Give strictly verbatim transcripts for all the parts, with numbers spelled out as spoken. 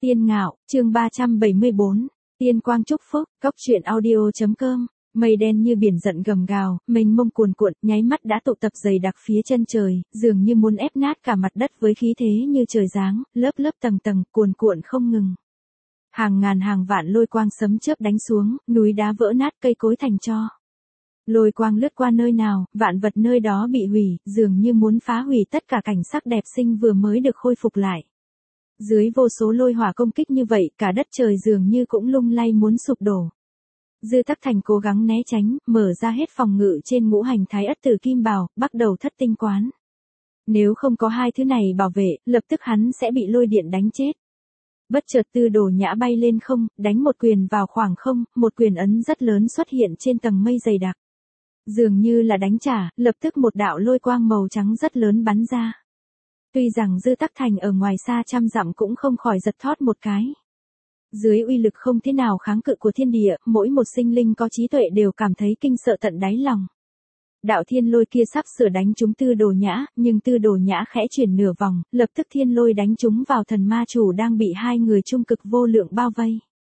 Tiên Ngạo, chương ba trăm bảy mươi bốn, Tiên Quang chúc phúc, Cốc truyện audio.com. Mây đen như biển giận gầm gào, mênh mông cuồn cuộn, nháy mắt đã tụ tập dày đặc phía chân trời, dường như muốn ép nát cả mặt đất với khí thế như trời giáng, lớp lớp tầng tầng, cuồn cuộn không ngừng. Hàng ngàn hàng vạn lôi quang sấm chớp đánh xuống, núi đá vỡ nát, cây cối thành tro. Lôi quang lướt qua nơi nào, vạn vật nơi đó bị hủy, dường như muốn phá hủy tất cả cảnh sắc đẹp xinh vừa mới được khôi phục lại. Dưới vô số lôi hỏa công kích như vậy, cả đất trời dường như cũng lung lay muốn sụp đổ. Dư Tắc Thành cố gắng né tránh, mở ra hết phòng ngự trên ngũ hành thái ất tử kim bào, bắt đầu thất tinh quán. Nếu không có hai thứ này bảo vệ, lập tức hắn sẽ bị lôi điện đánh chết. Bất chợt Tư Đồ Nhã bay lên không, đánh một quyền vào khoảng không, một quyền ấn rất lớn xuất hiện trên tầng mây dày đặc. Dường như là đánh trả, lập tức một đạo lôi quang màu trắng rất lớn bắn ra. Tuy rằng Dư Tắc Thành ở ngoài xa trăm dặm cũng không khỏi giật thót một cái. Dưới uy lực không thế nào kháng cự của thiên địa, mỗi một sinh linh có trí tuệ đều cảm thấy kinh sợ tận đáy lòng. Đạo thiên lôi kia sắp sửa đánh trúng Tư Đồ Nhã, nhưng Tư Đồ Nhã khẽ chuyển nửa vòng, lập tức thiên lôi đánh trúng vào thần ma chủ đang bị hai người trung cực vô lượng bao vây.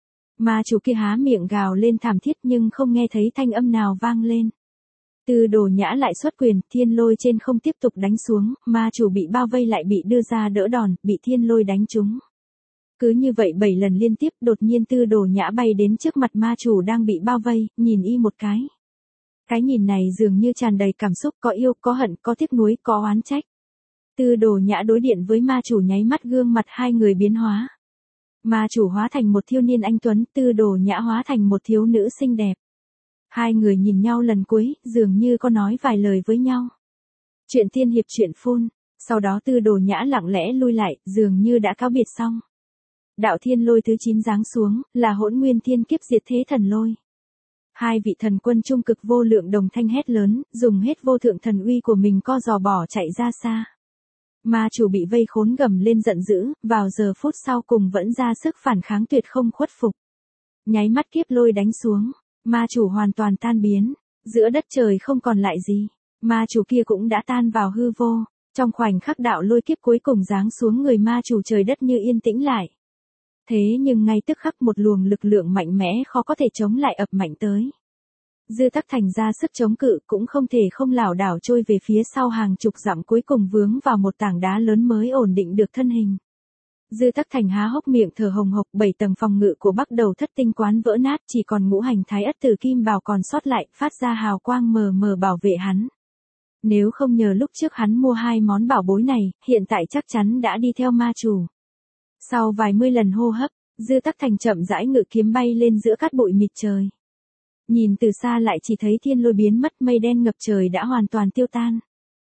Ma chủ kia há miệng gào lên thảm thiết nhưng không nghe thấy thanh âm nào vang lên. Tư Đồ Nhã lại xuất quyền, thiên lôi trên không tiếp tục đánh xuống, ma chủ bị bao vây lại bị đưa ra đỡ đòn, bị thiên lôi đánh trúng. Cứ như vậy bảy lần liên tiếp, đột nhiên Tư Đồ Nhã bay đến trước mặt ma chủ đang bị bao vây, nhìn y một cái. Cái nhìn này dường như tràn đầy cảm xúc, có yêu, có hận, có tiếc nuối, có oán trách. Tư Đồ Nhã đối điện với ma chủ nháy mắt gương mặt hai người biến hóa. Ma chủ hóa thành một thiếu niên anh tuấn, Tư Đồ Nhã hóa thành một thiếu nữ xinh đẹp. Hai người nhìn nhau lần cuối, dường như có nói vài lời với nhau. Chuyện tiên hiệp chuyện phun, sau đó Tư Đồ Nhã lặng lẽ lui lại, dường như đã cáo biệt xong. Đạo thiên lôi thứ chín giáng xuống, là Hỗn Nguyên Thiên Kiếp diệt thế thần lôi. Hai vị thần quân trung cực vô lượng đồng thanh hét lớn, dùng hết vô thượng thần uy của mình co giò bỏ chạy ra xa. Ma chủ bị vây khốn gầm lên giận dữ, vào giờ phút sau cùng vẫn ra sức phản kháng tuyệt không khuất phục. Nháy mắt kiếp lôi đánh xuống, ma chủ hoàn toàn tan biến, giữa đất trời không còn lại gì, ma chủ kia cũng đã tan vào hư vô. Trong khoảnh khắc đạo lôi kiếp cuối cùng giáng xuống người ma chủ, trời đất như yên tĩnh lại. Thế nhưng ngay tức khắc một luồng lực lượng mạnh mẽ khó có thể chống lại ập mạnh tới. Dư Tắc Thành ra sức chống cự cũng không thể không lảo đảo trôi về phía sau hàng chục dặm, cuối cùng vướng vào một tảng đá lớn mới ổn định được thân hình. Dư Tắc Thành há hốc miệng thở hồng hộc, bảy tầng phòng ngự của Bắc Đầu thất tinh quán vỡ nát, chỉ còn ngũ hành thái ất tử kim bào còn sót lại, phát ra hào quang mờ mờ bảo vệ hắn. Nếu không nhờ lúc trước hắn mua hai món bảo bối này, hiện tại chắc chắn đã đi theo ma chủ. Sau vài mươi lần hô hấp, Dư Tắc Thành chậm rãi ngự kiếm bay lên giữa cát bụi mịt trời. Nhìn từ xa lại chỉ thấy thiên lôi biến mất, mây đen ngập trời đã hoàn toàn tiêu tan.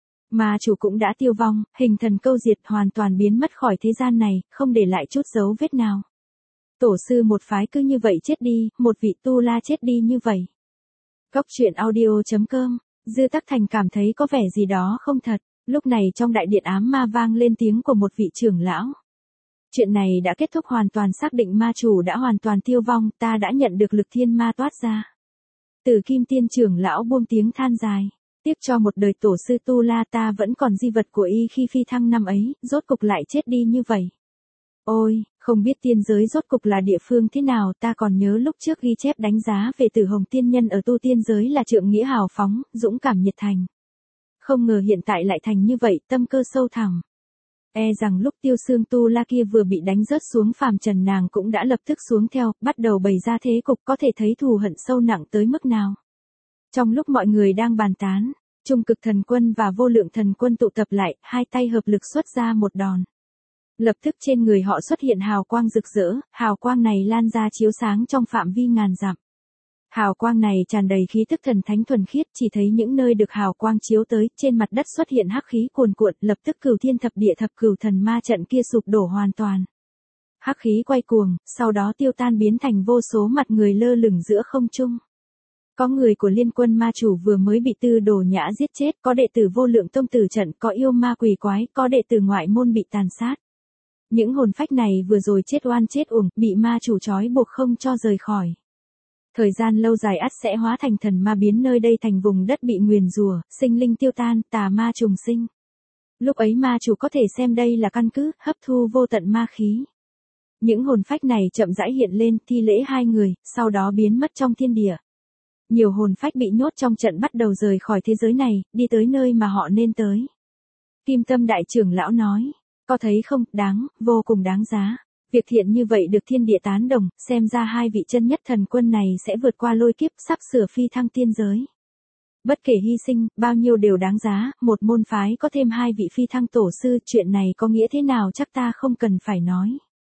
Ma chủ cũng đã tiêu vong, hình thần câu diệt, hoàn toàn biến mất khỏi thế gian này, không để lại chút dấu vết nào. Tổ sư một phái cứ như vậy chết đi, một vị tu la chết đi như vậy. Cốc truyện audio.com. Dư Tắc Thành cảm thấy có vẻ gì đó không thật. Lúc này trong đại điện ám ma vang lên tiếng của một vị trưởng lão. Chuyện này đã kết thúc, hoàn toàn xác định ma chủ đã hoàn toàn tiêu vong, ta đã nhận được lực thiên ma toát ra. Tử Kim Tiên trưởng lão buông tiếng than dài. Tiếc cho một đời tổ sư tu la, ta vẫn còn di vật của y khi phi thăng năm ấy, rốt cục lại chết đi như vậy. Ôi, không biết tiên giới rốt cục là địa phương thế nào, ta còn nhớ lúc trước ghi chép đánh giá về Tử Hồng tiên nhân ở tu tiên giới là trượng nghĩa hào phóng, dũng cảm nhiệt thành. Không ngờ hiện tại lại thành như vậy, tâm cơ sâu thẳm. E rằng lúc Tiêu Xương tu la kia vừa bị đánh rớt xuống phàm trần, nàng cũng đã lập tức xuống theo, bắt đầu bày ra thế cục, có thể thấy thù hận sâu nặng tới mức nào. Trong lúc mọi người đang bàn tán, trung cực thần quân và vô lượng thần quân tụ tập lại, hai tay hợp lực xuất ra một đòn. Lập tức trên người họ xuất hiện hào quang rực rỡ, hào quang này lan ra chiếu sáng trong phạm vi ngàn dặm. Hào quang này tràn đầy khí tức thần thánh thuần khiết, chỉ thấy những nơi được hào quang chiếu tới, trên mặt đất xuất hiện hắc khí cuồn cuộn, lập tức cửu thiên thập địa thập cửu thần ma trận kia sụp đổ hoàn toàn. Hắc khí quay cuồng, sau đó tiêu tan biến thành vô số mặt người lơ lửng giữa không trung. Có người của liên quân ma chủ vừa mới bị Tư Đồ Nhã giết chết, có đệ tử vô lượng tông tử trận, có yêu ma quỷ quái, có đệ tử ngoại môn bị tàn sát. Những hồn phách này vừa rồi chết oan chết uổng, bị ma chủ trói buộc không cho rời khỏi. Thời gian lâu dài ắt sẽ hóa thành thần ma, biến nơi đây thành vùng đất bị nguyền rủa, sinh linh tiêu tan, tà ma trùng sinh. Lúc ấy ma chủ có thể xem đây là căn cứ, hấp thu vô tận ma khí. Những hồn phách này chậm rãi hiện lên, thi lễ hai người, sau đó biến mất trong thiên địa. Nhiều hồn phách bị nhốt trong trận bắt đầu rời khỏi thế giới này, đi tới nơi mà họ nên tới. Kim Tâm Đại trưởng lão nói, có thấy không, đáng, vô cùng đáng giá. Việc thiện như vậy được thiên địa tán đồng, xem ra hai vị chân nhất thần quân này sẽ vượt qua lôi kiếp, sắp sửa phi thăng tiên giới. Bất kể hy sinh, bao nhiêu đều đáng giá, một môn phái có thêm hai vị phi thăng tổ sư, chuyện này có nghĩa thế nào chắc ta không cần phải nói.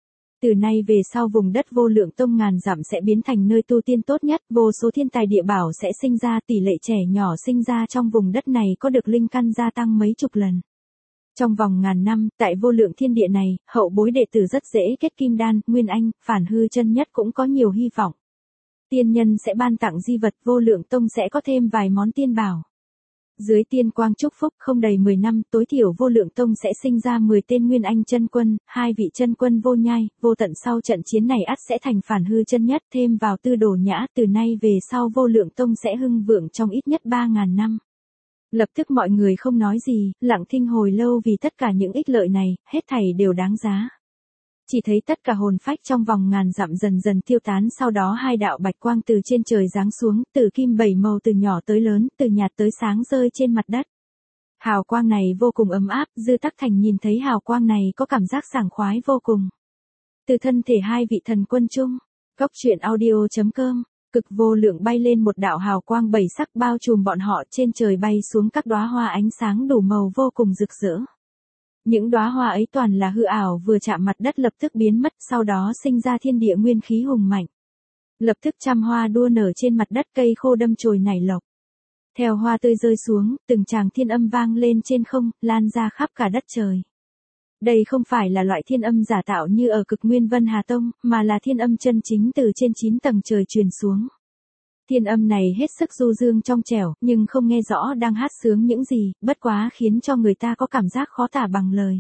Từ nay về sau vùng đất Vô Lượng Tông ngàn dặm sẽ biến thành nơi tu tiên tốt nhất, vô số thiên tài địa bảo sẽ sinh ra, tỷ lệ trẻ nhỏ sinh ra trong vùng đất này có được linh căn gia tăng mấy chục lần. Trong vòng ngàn năm, tại Vô Lượng Thiên Địa này, hậu bối đệ tử rất dễ kết kim đan, nguyên anh, phản hư chân nhất cũng có nhiều hy vọng. Tiên nhân sẽ ban tặng di vật, Vô Lượng Tông sẽ có thêm vài món tiên bảo. Dưới tiên quang chúc phúc không đầy mười năm, tối thiểu Vô Lượng Tông sẽ sinh ra mười tên nguyên anh chân quân, hai vị chân quân vô nhai, vô tận sau trận chiến này ắt sẽ thành phản hư chân nhất, thêm vào Tư Đồ Nhã, từ nay về sau Vô Lượng Tông sẽ hưng vượng trong ít nhất ba ngàn năm. Lập tức mọi người không nói gì, lặng thinh hồi lâu vì tất cả những ích lợi này, hết thảy đều đáng giá. Chỉ thấy tất cả hồn phách trong vòng ngàn dặm dần dần tiêu tán, sau đó hai đạo bạch quang từ trên trời giáng xuống, từ kim bảy màu từ nhỏ tới lớn, từ nhạt tới sáng rơi trên mặt đất. Hào quang này vô cùng ấm áp, Dư Tắc Thành nhìn thấy hào quang này có cảm giác sảng khoái vô cùng. Từ thân thể hai vị thần quân chung, Cốc Truyện Audio chấm com, cực vô lượng bay lên một đạo hào quang bảy sắc bao trùm bọn họ, trên trời bay xuống các đóa hoa ánh sáng đủ màu vô cùng rực rỡ. Những đóa hoa ấy toàn là hư ảo, vừa chạm mặt đất lập tức biến mất, sau đó sinh ra thiên địa nguyên khí hùng mạnh. Lập tức trăm hoa đua nở trên mặt đất, cây khô đâm chồi nảy lộc. Theo hoa tươi rơi xuống, từng tràng thiên âm vang lên trên không, lan ra khắp cả đất trời. Đây không phải là loại thiên âm giả tạo như ở Cực Nguyên Vân Hà Tông, mà là thiên âm chân chính từ trên chín tầng trời truyền xuống. Thiên âm này hết sức du dương trong trẻo, nhưng không nghe rõ đang hát sướng những gì, bất quá khiến cho người ta có cảm giác khó tả bằng lời.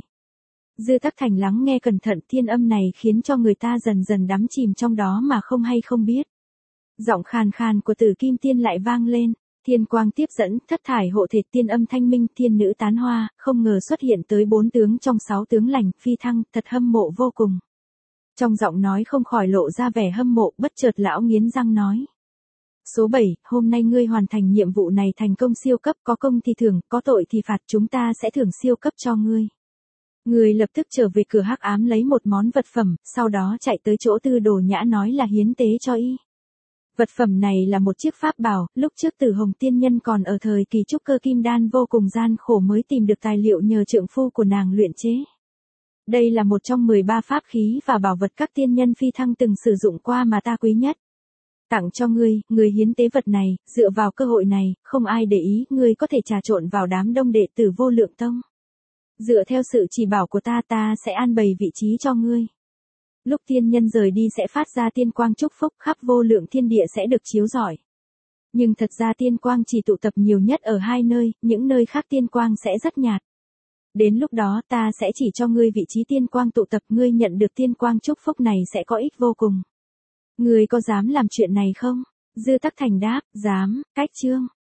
Dư Tắc Thành lắng nghe cẩn thận, thiên âm này khiến cho người ta dần dần đắm chìm trong đó mà không hay không biết. Giọng khàn khàn của Tử Kim Tiên lại vang lên, thiên quang tiếp dẫn, thất thải hộ thể, tiên âm thanh minh, thiên nữ tán hoa, không ngờ xuất hiện tới bốn tướng trong sáu tướng lành, phi thăng, thật hâm mộ vô cùng. Trong giọng nói không khỏi lộ ra vẻ hâm mộ, bất chợt lão nghiến răng nói. Số bảy, hôm nay ngươi hoàn thành nhiệm vụ này thành công siêu cấp, có công thì thưởng, có tội thì phạt, chúng ta sẽ thưởng siêu cấp cho ngươi. Ngươi lập tức trở về cửa hắc ám lấy một món vật phẩm, sau đó chạy tới chỗ Tư Đồ Nhã nói là hiến tế cho y. Vật phẩm này là một chiếc pháp bảo, lúc trước Tử Hồng Tiên Nhân còn ở thời kỳ trúc cơ kim đan vô cùng gian khổ mới tìm được tài liệu nhờ trượng phu của nàng luyện chế. Đây là một trong mười ba pháp khí và bảo vật các tiên nhân phi thăng từng sử dụng qua mà ta quý nhất. Tặng cho ngươi, ngươi hiến tế vật này, dựa vào cơ hội này, không ai để ý, ngươi có thể trà trộn vào đám đông đệ tử Vô Lượng Tông. Dựa theo sự chỉ bảo của ta, ta sẽ an bày vị trí cho ngươi. Lúc tiên nhân rời đi sẽ phát ra tiên quang chúc phúc, khắp vô lượng thiên địa sẽ được chiếu rọi. Nhưng thật ra tiên quang chỉ tụ tập nhiều nhất ở hai nơi, những nơi khác tiên quang sẽ rất nhạt. Đến lúc đó ta sẽ chỉ cho ngươi vị trí tiên quang tụ tập, ngươi nhận được tiên quang chúc phúc này sẽ có ích vô cùng. Ngươi có dám làm chuyện này không? Dư Tắc Thành đáp, dám, cách chương.